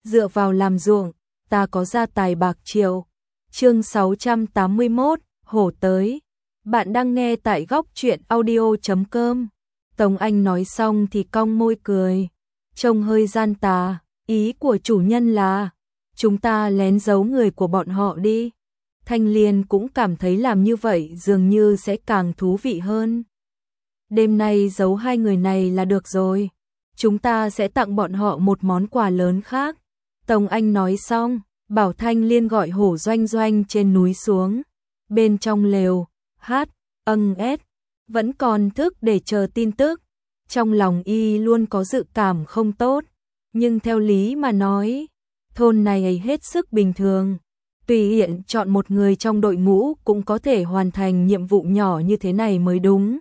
dựa vào làm ruộng, ta có gia tài bạc triệu. Chương 681, hổ tới. Bạn đang nghe tại góc truyện audio.com. Tống Anh nói xong thì cong môi cười, trông hơi gian tà, ý của chủ nhân là chúng ta lén giấu người của bọn họ đi. Thanh Liên cũng cảm thấy làm như vậy dường như sẽ càng thú vị hơn. Đêm nay giấu hai người này là được rồi, chúng ta sẽ tặng bọn họ một món quà lớn khác. Tống Anh nói xong, bảo Thanh Liên gọi Hổ Doanh Doanh trên núi xuống. Bên trong lều, ất vẫn còn thức để chờ tin tức. Trong lòng y luôn có dự cảm không tốt, nhưng theo lý mà nói, thôn này hết sức bình thường. Tùy tiện chọn một người trong đội ngũ cũng có thể hoàn thành nhiệm vụ nhỏ như thế này mới đúng.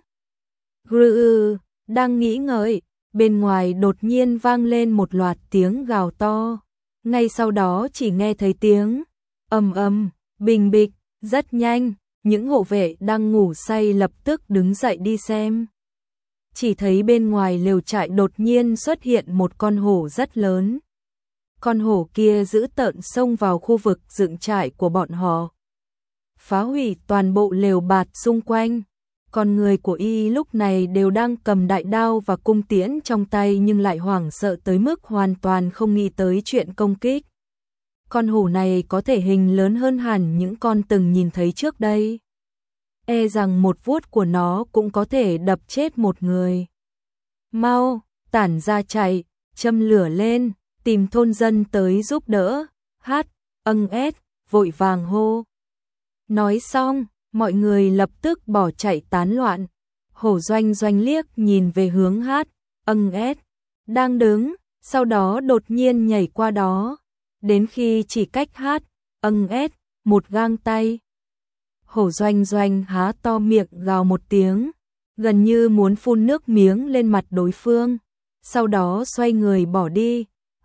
Đang nghĩ ngợi, bên ngoài đột nhiên vang lên một loạt tiếng gào to. Ngay sau đó chỉ nghe thấy tiếng ầm ầm, bình bịch, rất nhanh, những hộ vệ đang ngủ say lập tức đứng dậy đi xem. Chỉ thấy bên ngoài lều trại đột nhiên xuất hiện một con hổ rất lớn. Con hổ kia dữ tợn xông vào khu vực dựng trại của bọn họ, phá hủy toàn bộ lều bạt xung quanh. Con người của y lúc này đều đang cầm đại đao và cung tiễn trong tay nhưng lại hoảng sợ tới mức hoàn toàn không nghĩ tới chuyện công kích. Con hổ này có thể hình lớn hơn hẳn những con từng nhìn thấy trước đây. E rằng một vuốt của nó cũng có thể đập chết một người. Mau, tản ra chạy, châm lửa lên, tìm thôn dân tới giúp đỡ. Vội vàng hô. Nói xong, mọi người lập tức bỏ chạy tán loạn. Hổ Doanh Doanh liếc nhìn về hướng đang đứng, sau đó đột nhiên nhảy qua đó, đến khi chỉ cách một gang tay. Hổ Doanh Doanh há to miệng gào một tiếng, gần như muốn phun nước miếng lên mặt đối phương, sau đó xoay người bỏ đi.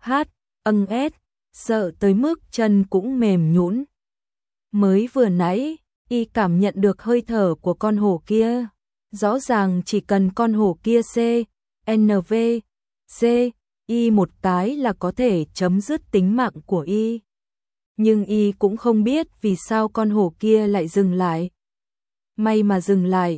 Sợ tới mức chân cũng mềm nhũn. Mới vừa nãy, y cảm nhận được hơi thở của con hổ kia. Rõ ràng chỉ cần con hổ kia y một cái là có thể chấm dứt tính mạng của y. Nhưng y cũng không biết vì sao con hổ kia lại dừng lại. May mà dừng lại,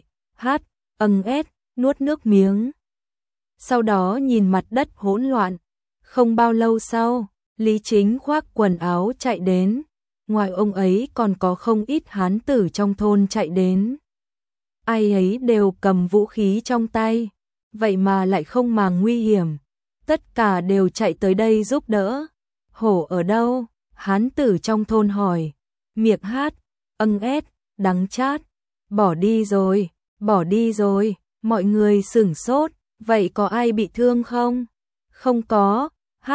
nuốt nước miếng. Sau đó nhìn mặt đất hỗn loạn. Không bao lâu sau, Lý Chính khoác quần áo chạy đến. Ngoài ông ấy còn có không ít hán tử trong thôn chạy đến. Ai ấy đều cầm vũ khí trong tay, vậy mà lại không màng nguy hiểm. Tất cả đều chạy tới đây giúp đỡ. Hổ ở đâu? Hán tử trong thôn hỏi. Miệng đắng chát. Bỏ đi rồi. Mọi người sửng sốt. Vậy có ai bị thương không? Không có.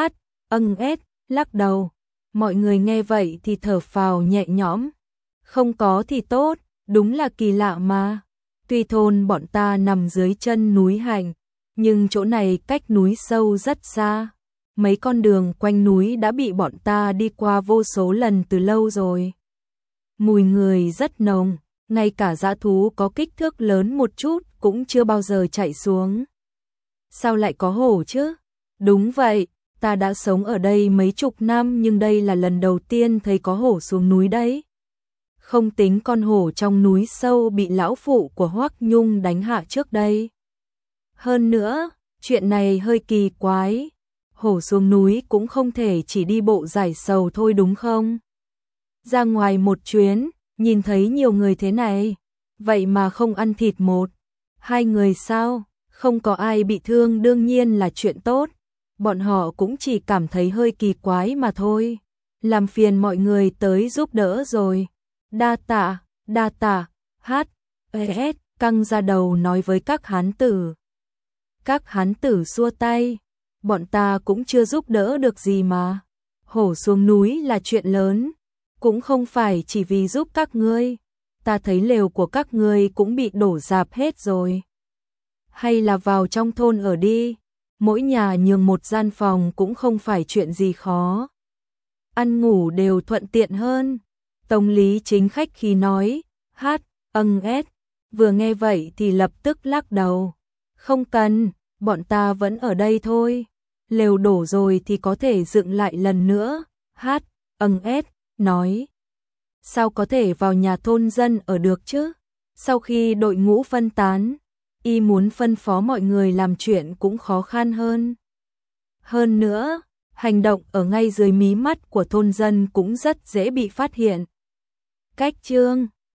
Lắc đầu. Mọi người nghe vậy thì thở phào nhẹ nhõm. Không có thì tốt, đúng là kỳ lạ mà. Tuy thôn bọn ta nằm dưới chân núi Hành, nhưng chỗ này cách núi sâu rất xa. Mấy con đường quanh núi đã bị bọn ta đi qua vô số lần từ lâu rồi. Mùi người rất nồng, ngay cả dã thú có kích thước lớn một chút cũng chưa bao giờ chạy xuống. Sao lại có hổ chứ? Đúng vậy, ta đã sống ở đây mấy chục năm nhưng đây là lần đầu tiên thấy có hổ xuống núi đấy. Không tính con hổ trong núi sâu bị lão phụ của Hoắc Nhung đánh hạ trước đây. Hơn nữa, chuyện này hơi kỳ quái. Hổ xuống núi cũng không thể chỉ đi bộ giải sầu thôi đúng không? Ra ngoài một chuyến, nhìn thấy nhiều người thế này, vậy mà không ăn thịt một, hai người sao? Không có ai bị thương đương nhiên là chuyện tốt. Bọn họ cũng chỉ cảm thấy hơi kỳ quái mà thôi. Làm phiền mọi người tới giúp đỡ rồi. Đa tạ, căng ra đầu nói với các hán tử. Các hán tử xua tay. Bọn ta cũng chưa giúp đỡ được gì mà. Hổ xuống núi là chuyện lớn. Cũng không phải chỉ vì giúp các ngươi. Ta thấy lều của các ngươi cũng bị đổ rạp hết rồi. Hay là vào trong thôn ở đi. Mỗi nhà nhường một gian phòng cũng không phải chuyện gì khó. Ăn ngủ đều thuận tiện hơn. Tống Lý Chính khách khí nói. Vừa nghe vậy thì lập tức lắc đầu. Không cần, bọn ta vẫn ở đây thôi. lều đổ rồi thì có thể dựng lại lần nữa. H.S. nói. Sao có thể vào nhà thôn dân ở được chứ? Sau khi đội ngũ phân tán, y muốn phân phó mọi người làm chuyện cũng khó khăn hơn. Hơn nữa, hành động ở ngay dưới mí mắt của thôn dân cũng rất dễ bị phát hiện. Cách chương